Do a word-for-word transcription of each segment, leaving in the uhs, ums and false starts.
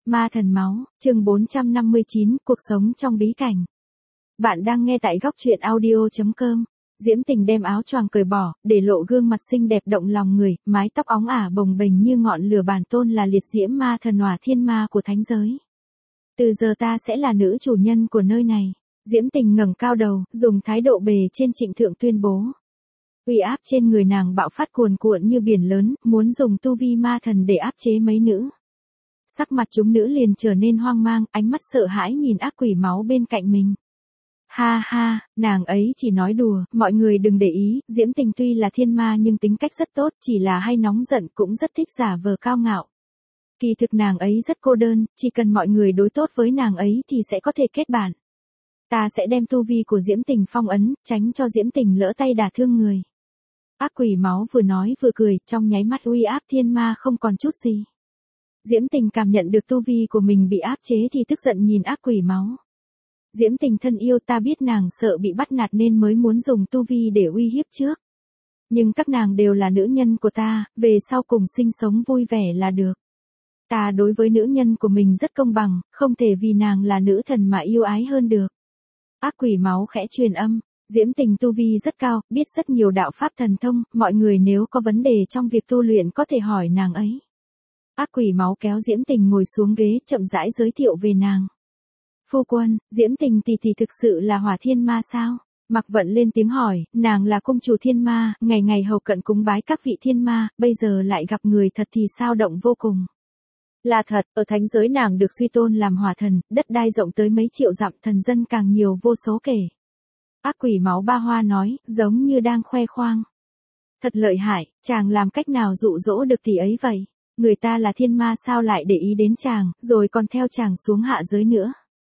Ma thần máu, chương bốn trăm năm mươi chín, cuộc sống trong bí cảnh. Bạn đang nghe tại góc truyện audio chấm com. Diễm Tình đem áo choàng cởi bỏ, để lộ gương mặt xinh đẹp động lòng người, mái tóc óng ả bồng bềnh như ngọn lửa, bản tôn là liệt diễm ma thần hỏa thiên ma của thánh giới. Từ giờ ta sẽ là nữ chủ nhân của nơi này. Diễm Tình ngẩng cao đầu, dùng thái độ bề trên trịnh thượng tuyên bố. Uy áp trên người nàng bạo phát cuồn cuộn như biển lớn, muốn dùng tu vi ma thần để áp chế mấy nữ. Sắc mặt chúng nữ liền trở nên hoang mang, ánh mắt sợ hãi nhìn ác quỷ máu bên cạnh mình. Ha ha, nàng ấy chỉ nói đùa, mọi người đừng để ý, Diễm Tình tuy là thiên ma nhưng tính cách rất tốt, chỉ là hay nóng giận, cũng rất thích giả vờ cao ngạo. Kỳ thực nàng ấy rất cô đơn, chỉ cần mọi người đối tốt với nàng ấy thì sẽ có thể kết bạn. Ta sẽ đem tu vi của Diễm Tình phong ấn, tránh cho Diễm Tình lỡ tay đả thương người. Ác quỷ máu vừa nói vừa cười, trong nháy mắt uy áp thiên ma không còn chút gì. Diễm Tình cảm nhận được tu vi của mình bị áp chế thì tức giận nhìn ác quỷ máu. Diễm Tình thân yêu, ta biết nàng sợ bị bắt nạt nên mới muốn dùng tu vi để uy hiếp trước. Nhưng các nàng đều là nữ nhân của ta, về sau cùng sinh sống vui vẻ là được. Ta đối với nữ nhân của mình rất công bằng, không thể vì nàng là nữ thần mà yêu ái hơn được. Ác quỷ máu khẽ truyền âm. Diễm Tình tu vi rất cao, biết rất nhiều đạo pháp thần thông, mọi người nếu có vấn đề trong việc tu luyện có thể hỏi nàng ấy. Ác quỷ máu kéo Diễm Tình ngồi xuống ghế, chậm rãi giới thiệu về nàng. Phu quân, Diễm Tình tỷ tỷ thực sự là hỏa thiên ma sao? Mạc Vận lên tiếng hỏi, nàng là cung chủ thiên ma, ngày ngày hầu cận cúng bái các vị thiên ma, bây giờ lại gặp người thật thì sao động vô cùng. Là thật, ở thánh giới nàng được suy tôn làm hỏa thần, đất đai rộng tới mấy triệu dặm, thần dân càng nhiều vô số kể. Ác quỷ máu ba hoa nói, giống như đang khoe khoang. Thật lợi hại, chàng làm cách nào dụ dỗ được tỷ ấy vậy? Người ta là thiên ma sao lại để ý đến chàng, rồi còn theo chàng xuống hạ giới nữa.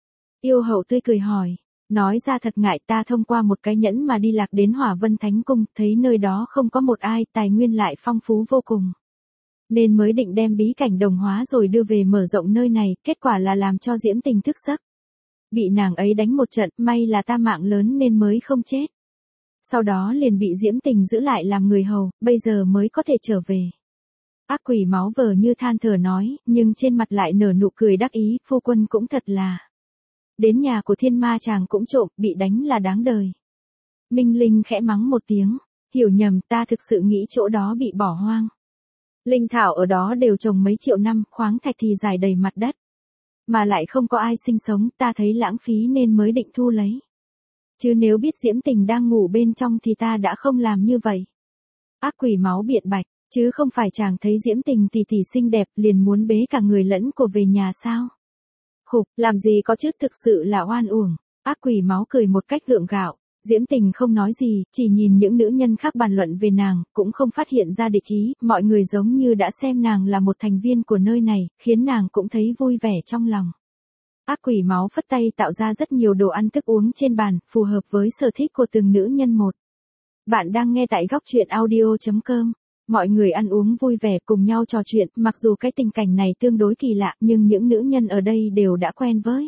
Yêu hậu tươi cười hỏi, nói ra thật ngại, ta thông qua một cái nhẫn mà đi lạc đến Hỏa Vân Thánh Cung, thấy nơi đó không có một ai, tài nguyên lại phong phú vô cùng. Nên mới định đem bí cảnh đồng hóa rồi đưa về mở rộng nơi này, kết quả là làm cho Diễm Tình thức giấc. Bị nàng ấy đánh một trận, may là ta mạng lớn nên mới không chết. Sau đó liền bị Diễm Tình giữ lại làm người hầu, bây giờ mới có thể trở về. Ác quỷ máu vờ như than thở nói, nhưng trên mặt lại nở nụ cười đắc ý, phu quân cũng thật là. Đến nhà của thiên ma chàng cũng trộm, bị đánh là đáng đời. Minh Linh khẽ mắng một tiếng, hiểu nhầm, ta thực sự nghĩ chỗ đó bị bỏ hoang. Linh thảo ở đó đều trồng mấy triệu năm, khoáng thạch thì rải đầy mặt đất. Mà lại không có ai sinh sống, ta thấy lãng phí nên mới định thu lấy. Chứ nếu biết Diễm Tình đang ngủ bên trong thì ta đã không làm như vậy. Ác quỷ máu biện bạch, chứ không phải chàng thấy Diễm Tình tỷ tỷ xinh đẹp liền muốn bế cả người lẫn của về nhà sao? Khục, làm gì có chứ, thực sự là oan uổng. Ác quỷ máu cười một cách gượng gạo. Diễm Tình không nói gì, chỉ nhìn những nữ nhân khác bàn luận về nàng, cũng không phát hiện ra địch ý, mọi người giống như đã xem nàng là một thành viên của nơi này, khiến nàng cũng thấy vui vẻ trong lòng. Ác quỷ máu phất tay tạo ra rất nhiều đồ ăn thức uống trên bàn, phù hợp với sở thích của từng nữ nhân một. Bạn đang nghe tại góc truyện audio chấm com. Mọi người ăn uống vui vẻ cùng nhau trò chuyện, mặc dù cái tình cảnh này tương đối kỳ lạ, nhưng những nữ nhân ở đây đều đã quen với.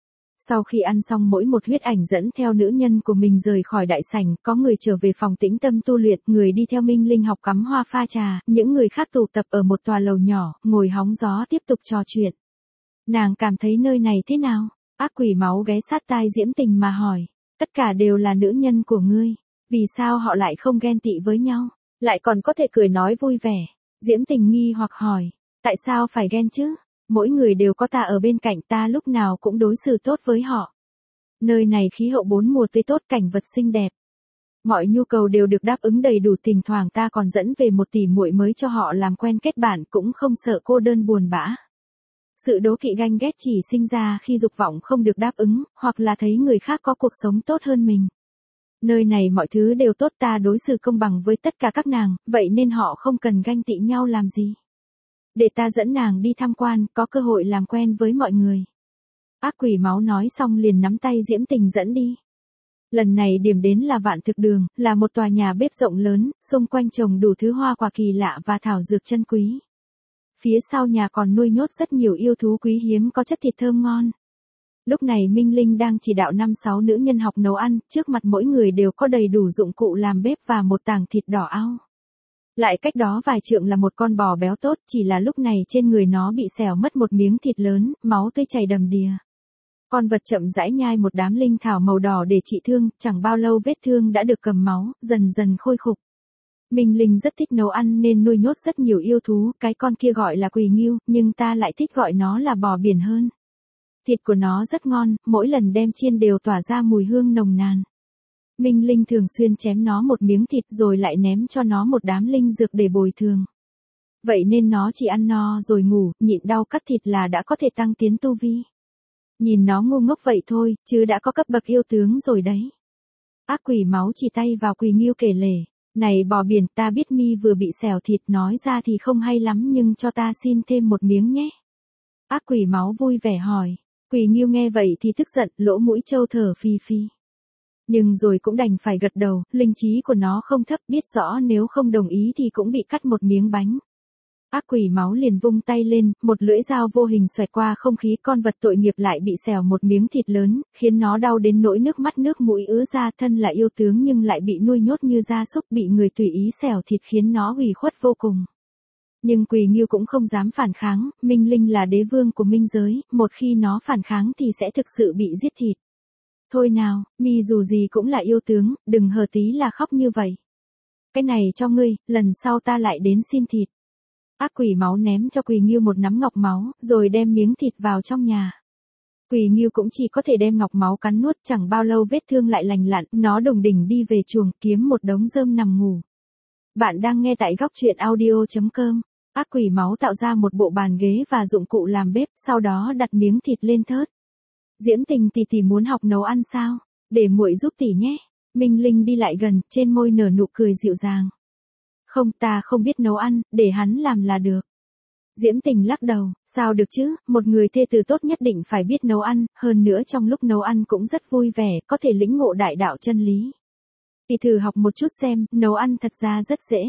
Sau khi ăn xong, mỗi một huyết ảnh dẫn theo nữ nhân của mình rời khỏi đại sảnh, có người trở về phòng tĩnh tâm tu luyện, người đi theo Minh Linh học cắm hoa pha trà, những người khác tụ tập ở một tòa lầu nhỏ, ngồi hóng gió tiếp tục trò chuyện. Nàng cảm thấy nơi này thế nào? Ác quỷ máu ghé sát tai Diễm Tình mà hỏi, tất cả đều là nữ nhân của ngươi, vì sao họ lại không ghen tị với nhau, lại còn có thể cười nói vui vẻ? Diễm Tình nghi hoặc hỏi, tại sao phải ghen chứ? Mỗi người đều có ta ở bên cạnh, ta lúc nào cũng đối xử tốt với họ. Nơi này khí hậu bốn mùa tươi tốt, cảnh vật xinh đẹp. Mọi nhu cầu đều được đáp ứng đầy đủ, thỉnh thoảng ta còn dẫn về một tỷ muội mới cho họ làm quen kết bạn, cũng không sợ cô đơn buồn bã. Sự đố kỵ ganh ghét chỉ sinh ra khi dục vọng không được đáp ứng, hoặc là thấy người khác có cuộc sống tốt hơn mình. Nơi này mọi thứ đều tốt, ta đối xử công bằng với tất cả các nàng, vậy nên họ không cần ganh tị nhau làm gì. Để ta dẫn nàng đi tham quan, có cơ hội làm quen với mọi người. Ác quỷ máu nói xong liền nắm tay Diễm Tình dẫn đi. Lần này điểm đến là Vạn Thực Đường, là một tòa nhà bếp rộng lớn, xung quanh trồng đủ thứ hoa quả kỳ lạ và thảo dược chân quý. Phía sau nhà còn nuôi nhốt rất nhiều yêu thú quý hiếm có chất thịt thơm ngon. Lúc này Minh Linh đang chỉ đạo năm sáu nữ nhân học nấu ăn, trước mặt mỗi người đều có đầy đủ dụng cụ làm bếp và một tảng thịt đỏ ao. Lại cách đó vài trượng là một con bò béo tốt, chỉ là lúc này trên người nó bị xẻo mất một miếng thịt lớn, máu tươi chảy đầm đìa. Con vật chậm rãi nhai một đám linh thảo màu đỏ để trị thương, chẳng bao lâu vết thương đã được cầm máu, dần dần khôi phục. Minh Linh rất thích nấu ăn nên nuôi nhốt rất nhiều yêu thú, cái con kia gọi là Quỳ Ngưu, nhưng ta lại thích gọi nó là bò biển hơn. Thịt của nó rất ngon, mỗi lần đem chiên đều tỏa ra mùi hương nồng nàn. Minh Linh thường xuyên chém nó một miếng thịt rồi lại ném cho nó một đám linh dược để bồi thường. Vậy nên nó chỉ ăn no rồi ngủ, nhịn đau cắt thịt là đã có thể tăng tiến tu vi. Nhìn nó ngu ngốc vậy thôi, chứ đã có cấp bậc yêu tướng rồi đấy. Ác quỷ máu chỉ tay vào Quỳ Ngưu kể lể. Này bò biển, ta biết mi vừa bị xẻo thịt, nói ra thì không hay lắm nhưng cho ta xin thêm một miếng nhé. Ác quỷ máu vui vẻ hỏi. Quỳ Ngưu nghe vậy thì tức giận, lỗ mũi trâu thở phì phì. Nhưng rồi cũng đành phải gật đầu, linh trí của nó không thấp, biết rõ nếu không đồng ý thì cũng bị cắt một miếng bánh. Ác quỷ máu liền vung tay lên, một lưỡi dao vô hình xoẹt qua không khí, con vật tội nghiệp lại bị xẻo một miếng thịt lớn, khiến nó đau đến nỗi nước mắt nước mũi ứa ra, thân là yêu tướng nhưng lại bị nuôi nhốt như gia súc, bị người tùy ý xẻo thịt khiến nó ủy khuất vô cùng. Nhưng Quỳ Ngưu cũng không dám phản kháng, Minh Linh là đế vương của minh giới, một khi nó phản kháng thì sẽ thực sự bị giết thịt. Thôi nào, mi dù gì cũng là yêu tướng, đừng hờ tí là khóc như vậy. Cái này cho ngươi, lần sau ta lại đến xin thịt. Ác quỷ máu ném cho Quỳ Ngưu một nắm ngọc máu, rồi đem miếng thịt vào trong nhà. Quỳ Ngưu cũng chỉ có thể đem ngọc máu cắn nuốt, chẳng bao lâu vết thương lại lành lặn, nó đùng đỉnh đi về chuồng, kiếm một đống rơm nằm ngủ. Bạn đang nghe tại góc truyện audio chấm com. Ác quỷ máu tạo ra một bộ bàn ghế và dụng cụ làm bếp, sau đó đặt miếng thịt lên thớt. Diễm Tình tỷ tỷ muốn học nấu ăn sao? Để muội giúp tỷ nhé. Minh Linh đi lại gần, trên môi nở nụ cười dịu dàng. Không, ta không biết nấu ăn, để hắn làm là được. Diễm Tình lắc đầu, sao được chứ, một người thê tử tốt nhất định phải biết nấu ăn, hơn nữa trong lúc nấu ăn cũng rất vui vẻ, có thể lĩnh ngộ đại đạo chân lý. Tỷ thử học một chút xem, nấu ăn thật ra rất dễ.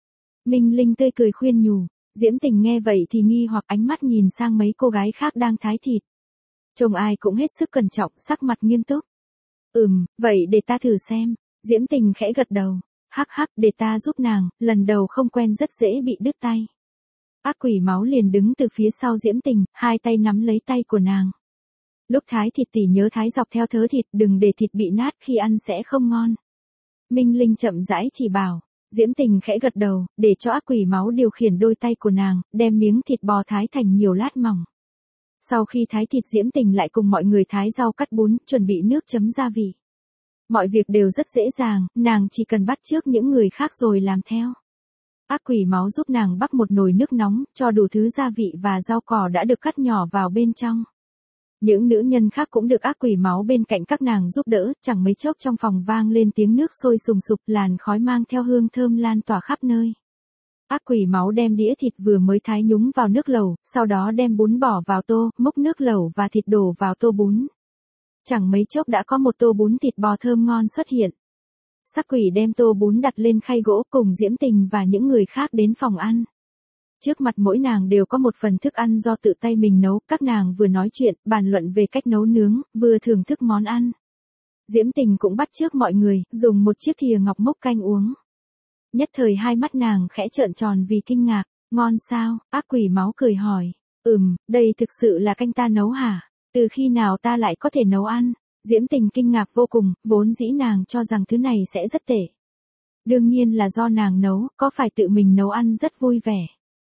Minh Linh tươi cười khuyên nhủ, Diễm Tình nghe vậy thì nghi hoặc ánh mắt nhìn sang mấy cô gái khác đang thái thịt. Trông ai cũng hết sức cẩn trọng, sắc mặt nghiêm túc. Ừm, vậy để ta thử xem. Diễm Tình khẽ gật đầu. Hắc hắc, để ta giúp nàng, lần đầu không quen rất dễ bị đứt tay. Ác quỷ máu liền đứng từ phía sau Diễm Tình, hai tay nắm lấy tay của nàng. Lúc thái thịt tỷ nhớ thái dọc theo thớ thịt, đừng để thịt bị nát, khi ăn sẽ không ngon. Minh Linh chậm rãi chỉ bảo. Diễm Tình khẽ gật đầu, để cho ác quỷ máu điều khiển đôi tay của nàng, đem miếng thịt bò thái thành nhiều lát mỏng. Sau khi thái thịt Diễm Tình lại cùng mọi người thái rau cắt bún, chuẩn bị nước chấm gia vị. Mọi việc đều rất dễ dàng, nàng chỉ cần bắt chước những người khác rồi làm theo. Ác quỷ máu giúp nàng bắc một nồi nước nóng, cho đủ thứ gia vị và rau cỏ đã được cắt nhỏ vào bên trong. Những nữ nhân khác cũng được ác quỷ máu bên cạnh các nàng giúp đỡ, chẳng mấy chốc trong phòng vang lên tiếng nước sôi sùng sục, làn khói mang theo hương thơm lan tỏa khắp nơi. Ác quỷ máu đem đĩa thịt vừa mới thái nhúng vào nước lẩu, sau đó đem bún bỏ vào tô, múc nước lẩu và thịt đổ vào tô bún. Chẳng mấy chốc đã có một tô bún thịt bò thơm ngon xuất hiện. Sắc quỷ đem tô bún đặt lên khay gỗ cùng Diễm Tình và những người khác đến phòng ăn. Trước mặt mỗi nàng đều có một phần thức ăn do tự tay mình nấu, các nàng vừa nói chuyện, bàn luận về cách nấu nướng, vừa thưởng thức món ăn. Diễm Tình cũng bắt chước mọi người, dùng một chiếc thìa ngọc múc canh uống. Nhất thời hai mắt nàng khẽ trợn tròn vì kinh ngạc, ngon sao, ác quỷ máu cười hỏi. Ừm, đây thực sự là canh ta nấu hả? Từ khi nào ta lại có thể nấu ăn? Diễm Tình kinh ngạc vô cùng, vốn dĩ nàng cho rằng thứ này sẽ rất tệ. Đương nhiên là do nàng nấu, có phải tự mình nấu ăn rất vui vẻ.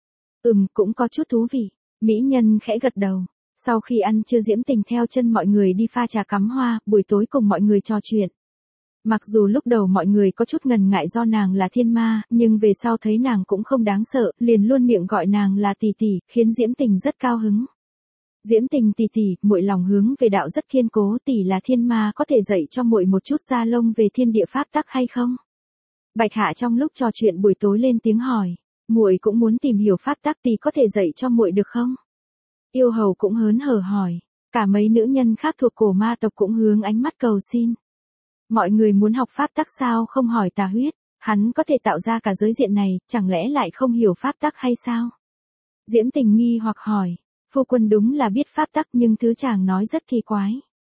Ừm, cũng có chút thú vị. Mỹ nhân khẽ gật đầu. Sau khi ăn trưa Diễm Tình theo chân mọi người đi pha trà cắm hoa, buổi tối cùng mọi người trò chuyện. Mặc dù lúc đầu mọi người có chút ngần ngại do nàng là thiên ma, nhưng về sau thấy nàng cũng không đáng sợ, liền luôn miệng gọi nàng là tỷ tỷ, khiến Diễm Tình rất cao hứng. Diễm Tình tỷ tỷ, muội lòng hướng về đạo rất kiên cố, tỷ là thiên ma có thể dạy cho muội một chút gia lông về thiên địa pháp tắc hay không? Bạch Hạ trong lúc trò chuyện buổi tối lên tiếng hỏi, muội cũng muốn tìm hiểu pháp tắc, tỷ có thể dạy cho muội được không? Yêu hầu cũng hớn hở hỏi, cả mấy nữ nhân khác thuộc cổ ma tộc cũng hướng ánh mắt cầu xin. Mọi người muốn học pháp tắc sao không hỏi Tà Huyết, hắn có thể tạo ra cả giới diện này, chẳng lẽ lại không hiểu pháp tắc hay sao? Diễm Tình nghi hoặc hỏi, phu quân đúng là biết pháp tắc nhưng thứ chàng nói rất kỳ quái.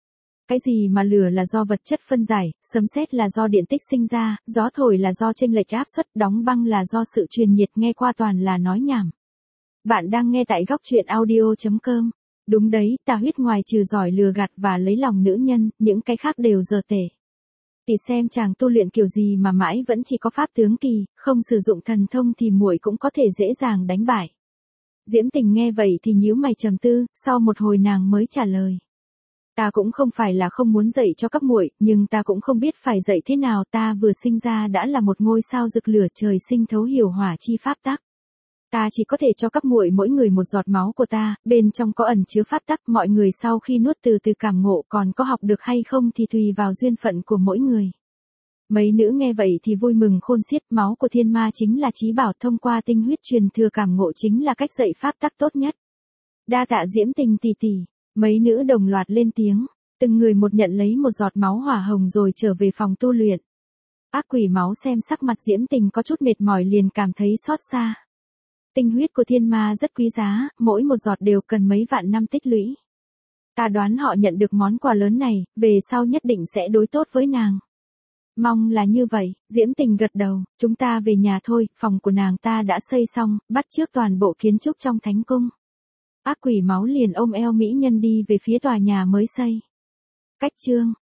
Cái gì mà lửa là do vật chất phân giải, sấm sét là do điện tích sinh ra, gió thổi là do chênh lệch áp suất, đóng băng là do sự truyền nhiệt, nghe qua toàn là nói nhảm. Bạn đang nghe tại góc truyện audio.com. Đúng đấy, tà huyết ngoài trừ giỏi lừa gạt và lấy lòng nữ nhân, những cái khác đều dở tệ. Tỷ xem chàng tu luyện kiểu gì mà mãi vẫn chỉ có pháp tướng kỳ, không sử dụng thần thông thì muội cũng có thể dễ dàng đánh bại. Diễm Tình nghe vậy thì nhíu mày trầm tư, sau một hồi nàng mới trả lời. Ta cũng không phải là không muốn dạy cho các muội, nhưng ta cũng không biết phải dạy thế nào, ta vừa sinh ra đã là một ngôi sao rực lửa, trời sinh thấu hiểu hỏa chi pháp tắc. Ta chỉ có thể cho các muội mỗi người một giọt máu của ta, bên trong có ẩn chứa pháp tắc, mọi người sau khi nuốt từ từ cảm ngộ, còn có học được hay không thì tùy vào duyên phận của mỗi người. Mấy nữ nghe vậy thì vui mừng khôn xiết, máu của thiên ma chính là chí bảo, thông qua tinh huyết truyền thừa cảm ngộ chính là cách dạy pháp tắc tốt nhất. Đa tạ Diễm Tình tỷ tỷ. Mấy nữ đồng loạt lên tiếng, từng người một nhận lấy một giọt máu hỏa hồng rồi trở về phòng tu luyện. Ác quỷ máu xem sắc mặt Diễm Tình có chút mệt mỏi liền cảm thấy xót xa. Tinh huyết của thiên ma rất quý giá, mỗi một giọt đều cần mấy vạn năm tích lũy. Ta đoán họ nhận được món quà lớn này, về sau nhất định sẽ đối tốt với nàng. Mong là như vậy, Diễm Tình gật đầu, chúng ta về nhà thôi, phòng của nàng ta đã xây xong, bắt chước toàn bộ kiến trúc trong thánh cung. Ác quỷ máu liền ôm eo mỹ nhân đi về phía tòa nhà mới xây. Cách chương